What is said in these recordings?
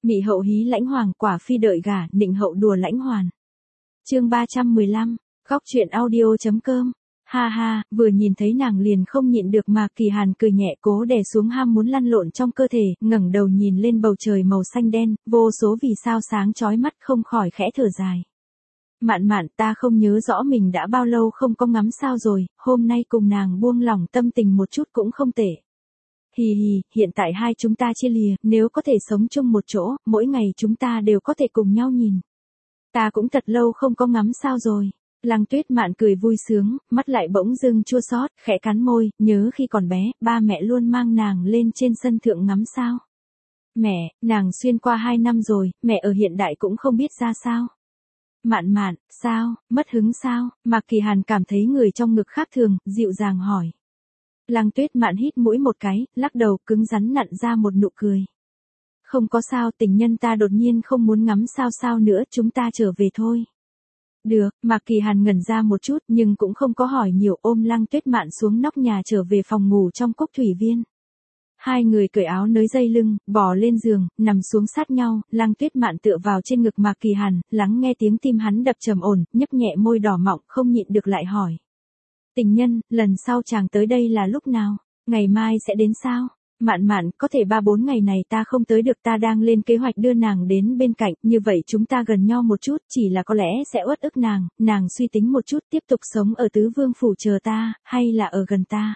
Mị hậu hí lãnh hoàng, quả phi đợi gả, nịnh hậu đùa lãnh hoàn. Chương 315, góc truyện audio.com. Ha ha, vừa nhìn thấy nàng liền không nhịn được mà Kỳ Hàn cười nhẹ, cố đè xuống ham muốn lăn lộn trong cơ thể, ngẩng đầu nhìn lên bầu trời màu xanh đen, vô số vì sao sáng chói mắt, không khỏi khẽ thở dài. Mạn mạn, ta không nhớ rõ mình đã bao lâu không có ngắm sao rồi, hôm nay cùng nàng buông lỏng tâm tình một chút cũng không tệ. Hì hì, hiện tại hai chúng ta chia lìa, nếu có thể sống chung một chỗ, mỗi ngày chúng ta đều có thể cùng nhau nhìn. Ta cũng thật lâu không có ngắm sao rồi. Lăng Tuyết Mạn cười vui sướng, mắt lại bỗng dưng chua xót, khẽ cắn môi, nhớ khi còn bé, ba mẹ luôn mang nàng lên trên sân thượng ngắm sao. Mẹ, nàng xuyên qua 2 năm rồi, mẹ ở hiện đại cũng không biết ra sao. Mạn mạn, sao, mất hứng sao? Mạc Kỳ Hàn cảm thấy người trong ngực khác thường, dịu dàng hỏi. Lăng Tuyết Mạn hít mũi một cái, lắc đầu, cứng rắn nặn ra một nụ cười. Không có sao, tình nhân ta đột nhiên không muốn ngắm sao nữa, chúng ta trở về thôi. Được, Mạc Kỳ Hàn ngẩn ra một chút nhưng cũng không có hỏi nhiều, ôm Lăng Tuyết Mạn xuống nóc nhà trở về phòng ngủ trong Cốc Thủy Viên. Hai người cởi áo nới dây lưng, bò lên giường, nằm xuống sát nhau, Lăng Tuyết Mạn tựa vào trên ngực Mạc Kỳ Hàn, lắng nghe tiếng tim hắn đập trầm ổn, nhấp nhẹ môi đỏ mọng, không nhịn được lại hỏi. Tình nhân, lần sau chàng tới đây là lúc nào? Ngày mai sẽ đến sao? Mạn mạn, có thể 3-4 ngày này ta không tới được, ta đang lên kế hoạch đưa nàng đến bên cạnh, như vậy chúng ta gần nhau một chút, chỉ là có lẽ sẽ uất ức nàng suy tính một chút, tiếp tục sống ở Tứ Vương Phủ chờ ta, hay là ở gần ta?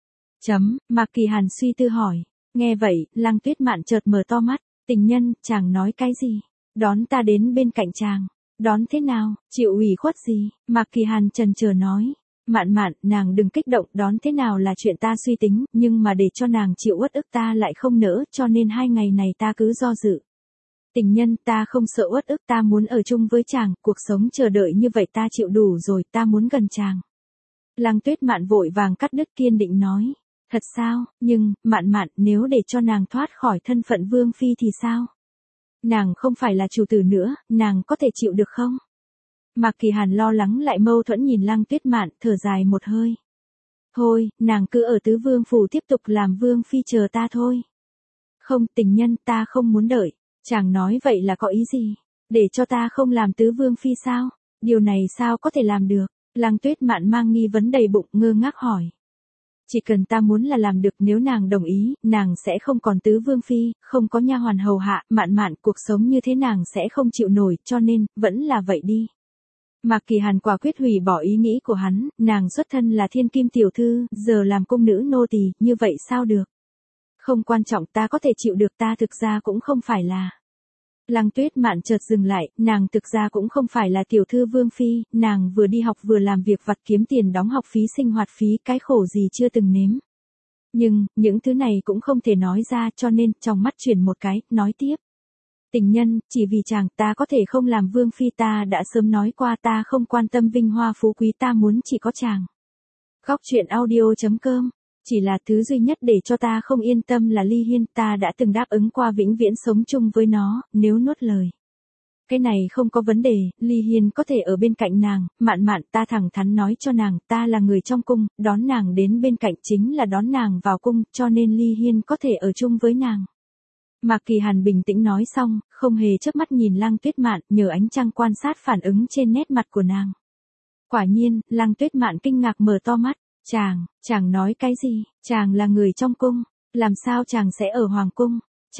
Mạc Kỳ Hàn suy tư hỏi. Nghe vậy, Lăng Tuyết Mạn chợt mở to mắt, tình nhân, chàng nói cái gì? Đón ta đến bên cạnh chàng. Đón thế nào, chịu ủy khuất gì? Mạc Kỳ Hàn chần chờ nói. Mạn mạn, nàng đừng kích động, đón thế nào là chuyện ta suy tính, nhưng mà để cho nàng chịu uất ức ta lại không nỡ, cho nên 2 ngày này ta cứ do dự. Tình nhân, ta không sợ uất ức, ta muốn ở chung với chàng, cuộc sống chờ đợi như vậy ta chịu đủ rồi, ta muốn gần chàng. Lăng Tuyết Mạn vội vàng cắt đứt, kiên định nói. Thật sao, nhưng, mạn mạn, nếu để cho nàng thoát khỏi thân phận vương phi thì sao? Nàng không phải là chủ tử nữa, nàng có thể chịu được không? Mạc Kỳ Hàn lo lắng lại mâu thuẫn nhìn Lăng Tuyết Mạn, thở dài một hơi. Thôi, nàng cứ ở Tứ Vương Phủ tiếp tục làm vương phi chờ ta thôi. Không, tình nhân, ta không muốn đợi. Chàng nói vậy là có ý gì? Để cho ta không làm Tứ Vương phi sao? Điều này sao có thể làm được? Lăng Tuyết Mạn mang nghi vấn đầy bụng, ngơ ngác hỏi. Chỉ cần ta muốn là làm được, nếu nàng đồng ý, nàng sẽ không còn Tứ Vương phi, không có nha hoàn hầu hạ, mạn mạn, cuộc sống như thế nàng sẽ không chịu nổi, cho nên, vẫn là vậy đi. Mạc Kỳ Hàn quả quyết hủy bỏ ý nghĩ của hắn, nàng xuất thân là thiên kim tiểu thư, giờ làm cung nữ nô tỳ, như vậy sao được? Không quan trọng, ta có thể chịu được, ta thực ra cũng không phải là. Lăng Tuyết Mạn chợt dừng lại, nàng thực ra cũng không phải là tiểu thư vương phi, nàng vừa đi học vừa làm việc vặt kiếm tiền đóng học phí sinh hoạt phí, cái khổ gì chưa từng nếm. Nhưng, những thứ này cũng không thể nói ra, cho nên, trong mắt chuyển một cái, nói tiếp. Tình nhân, chỉ vì chàng, ta có thể không làm vương phi, ta đã sớm nói qua, ta không quan tâm vinh hoa phú quý, ta muốn chỉ có chàng. Góc truyện audio.com. Chỉ là thứ duy nhất để cho ta không yên tâm là Ly Hiên, ta đã từng đáp ứng qua vĩnh viễn sống chung với nó, nếu nuốt lời. Cái này không có vấn đề, Ly Hiên có thể ở bên cạnh nàng, mạn mạn, ta thẳng thắn nói cho nàng, ta là người trong cung, đón nàng đến bên cạnh chính là đón nàng vào cung, cho nên Ly Hiên có thể ở chung với nàng. Mạc Kỳ Hàn bình tĩnh nói xong, không hề chớp mắt nhìn Lăng Tuyết Mạn, nhờ ánh trăng quan sát phản ứng trên nét mặt của nàng. Quả nhiên, Lăng Tuyết Mạn kinh ngạc mở to mắt. Chàng nói cái gì? Chàng là người trong cung, làm sao chàng sẽ ở hoàng cung?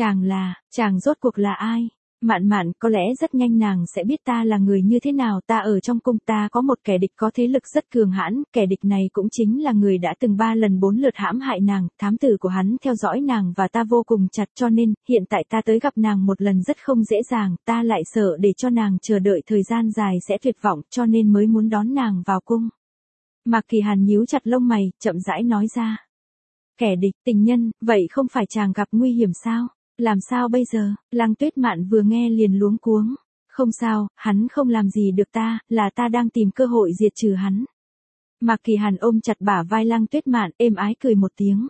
Chàng rốt cuộc là ai? Mạn mạn, có lẽ rất nhanh nàng sẽ biết ta là người như thế nào, ta ở trong cung, ta có một kẻ địch có thế lực rất cường hãn, kẻ địch này cũng chính là người đã từng 3 lần 4 lượt hãm hại nàng, thám tử của hắn theo dõi nàng và ta vô cùng chặt, cho nên, hiện tại ta tới gặp nàng một lần rất không dễ dàng, ta lại sợ để cho nàng chờ đợi thời gian dài sẽ tuyệt vọng, cho nên mới muốn đón nàng vào cung. Mạc Kỳ Hàn nhíu chặt lông mày, chậm rãi nói ra. Kẻ địch, tình nhân, vậy không phải chàng gặp nguy hiểm sao? Làm sao bây giờ? Lăng Tuyết Mạn vừa nghe liền luống cuống. Không sao, hắn không làm gì được ta, là ta đang tìm cơ hội diệt trừ hắn. Mạc Kỳ Hàn ôm chặt bả vai Lăng Tuyết Mạn, êm ái cười một tiếng.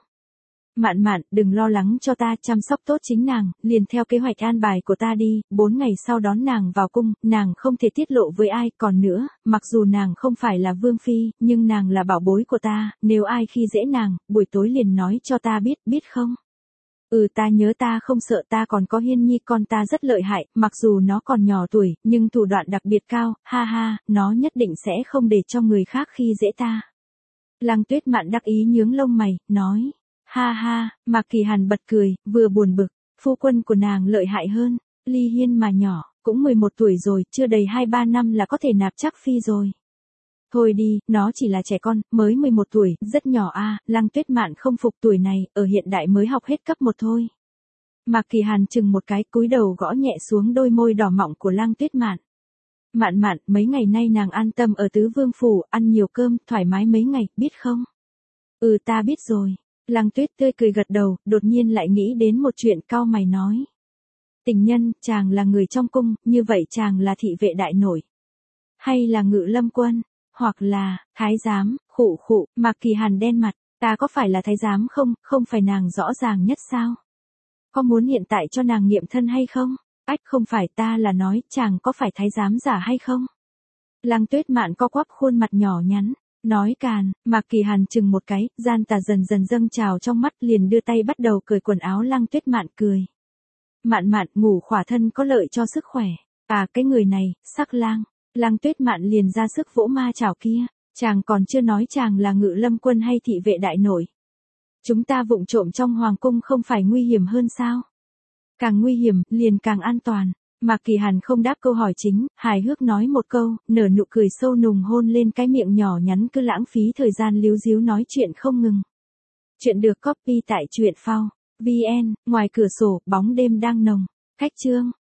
Mạn mạn, đừng lo lắng cho ta, chăm sóc tốt chính nàng, liền theo kế hoạch an bài của ta đi, 4 ngày sau đón nàng vào cung, nàng không thể tiết lộ với ai, còn nữa, mặc dù nàng không phải là vương phi, nhưng nàng là bảo bối của ta, nếu ai khi dễ nàng, buổi tối liền nói cho ta biết, biết không? Ta nhớ ta không sợ, ta còn có Hiên Nhi con ta rất lợi hại, mặc dù nó còn nhỏ tuổi, nhưng thủ đoạn đặc biệt cao, ha ha, nó nhất định sẽ không để cho người khác khi dễ ta. Lăng Tuyết Mạn đắc ý nhướng lông mày, nói, ha ha, Mạc Kỳ Hàn bật cười, vừa buồn bực, phu quân của nàng lợi hại hơn, Ly Hiên mà nhỏ, cũng 11 tuổi rồi, chưa đầy 2-3 năm là có thể nạp chắc phi rồi. Thôi đi, nó chỉ là trẻ con, mới 11 tuổi, rất nhỏ a. Lăng Tuyết Mạn không phục, tuổi này, ở hiện đại mới học hết cấp 1 thôi. Mạc Kỳ Hàn chừng một cái, cúi đầu gõ nhẹ xuống đôi môi đỏ mọng của Lăng Tuyết Mạn. Mạn Mạn, mấy ngày nay nàng an tâm ở Tứ Vương Phủ, ăn nhiều cơm, thoải mái mấy ngày, biết không? Ta biết rồi. Lăng Tuyết tươi cười gật đầu, đột nhiên lại nghĩ đến một chuyện, cau mày nói. Tình nhân, chàng là người trong cung, như vậy chàng là thị vệ đại nội. Hay là ngự lâm quân, hoặc là, thái giám, khụ khụ, Mạc Kỳ Hàn đen mặt, ta có phải là thái giám không, không phải nàng rõ ràng nhất sao? Có muốn hiện tại cho nàng nghiệm thân hay không? Ách, không phải, ta là nói, chàng có phải thái giám giả hay không? Lăng Tuyết Mạn co quắp khuôn mặt nhỏ nhắn, nói càn. Mạc Kỳ Hàn chừng một cái, gian tà dần dần dâng trào trong mắt, liền đưa tay bắt đầu cởi quần áo. Lăng Tuyết Mạn cười. Mạn Mạn, ngủ khỏa thân có lợi cho sức khỏe. Cái người này, sắc lang. Lăng Tuyết Mạn liền ra sức vỗ ma chảo kia. Chàng còn chưa nói chàng là ngự lâm quân hay thị vệ đại nội. Chúng ta vụng trộm trong hoàng cung không phải nguy hiểm hơn sao? Càng nguy hiểm, liền càng an toàn. Mạc Kỳ Hàn không đáp câu hỏi chính, hài hước nói một câu, nở nụ cười sâu nùng hôn lên cái miệng nhỏ nhắn cứ lãng phí thời gian líu díu nói chuyện không ngừng. Chuyện được copy tại truyện phao. VN, ngoài cửa sổ, bóng đêm đang nồng. Cách chương.